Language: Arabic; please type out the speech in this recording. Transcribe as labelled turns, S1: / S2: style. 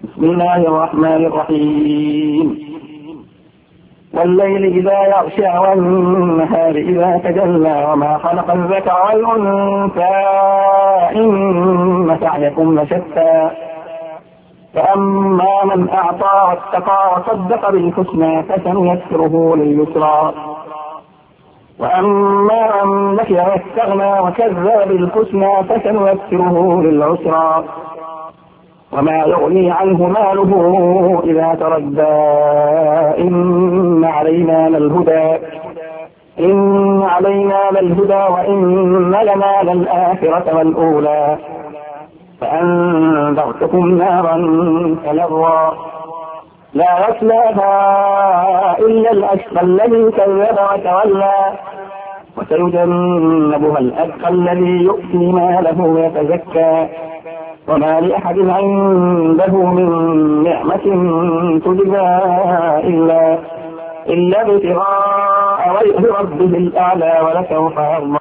S1: بسم الله الرحمن الرحيم. والليل إذا يغشى والنهار إذا تجلى وما خلق الذكر والأنثى إن سعيكم لشتى فأما من أعطى واتقى وصدق بالحسنى فسنيسره لليسرى وأما من بخل واستغنى وكذب بالحسنى فسنيسره للعسرى وما يغني عنه ماله إذا تردى إن علينا للهدى وإن لنا للآخرة والأولى فأنذرتكم نارا تلظى لا يصلاها إلا الأشقى الذي كذب وتولى وسيجنبها الأتقى الذي يؤتي ماله يتزكى وما لأحد عنده من نعمة تجزى إلا ابتغاء وجه ربه الأعلى ولسوف يرضى.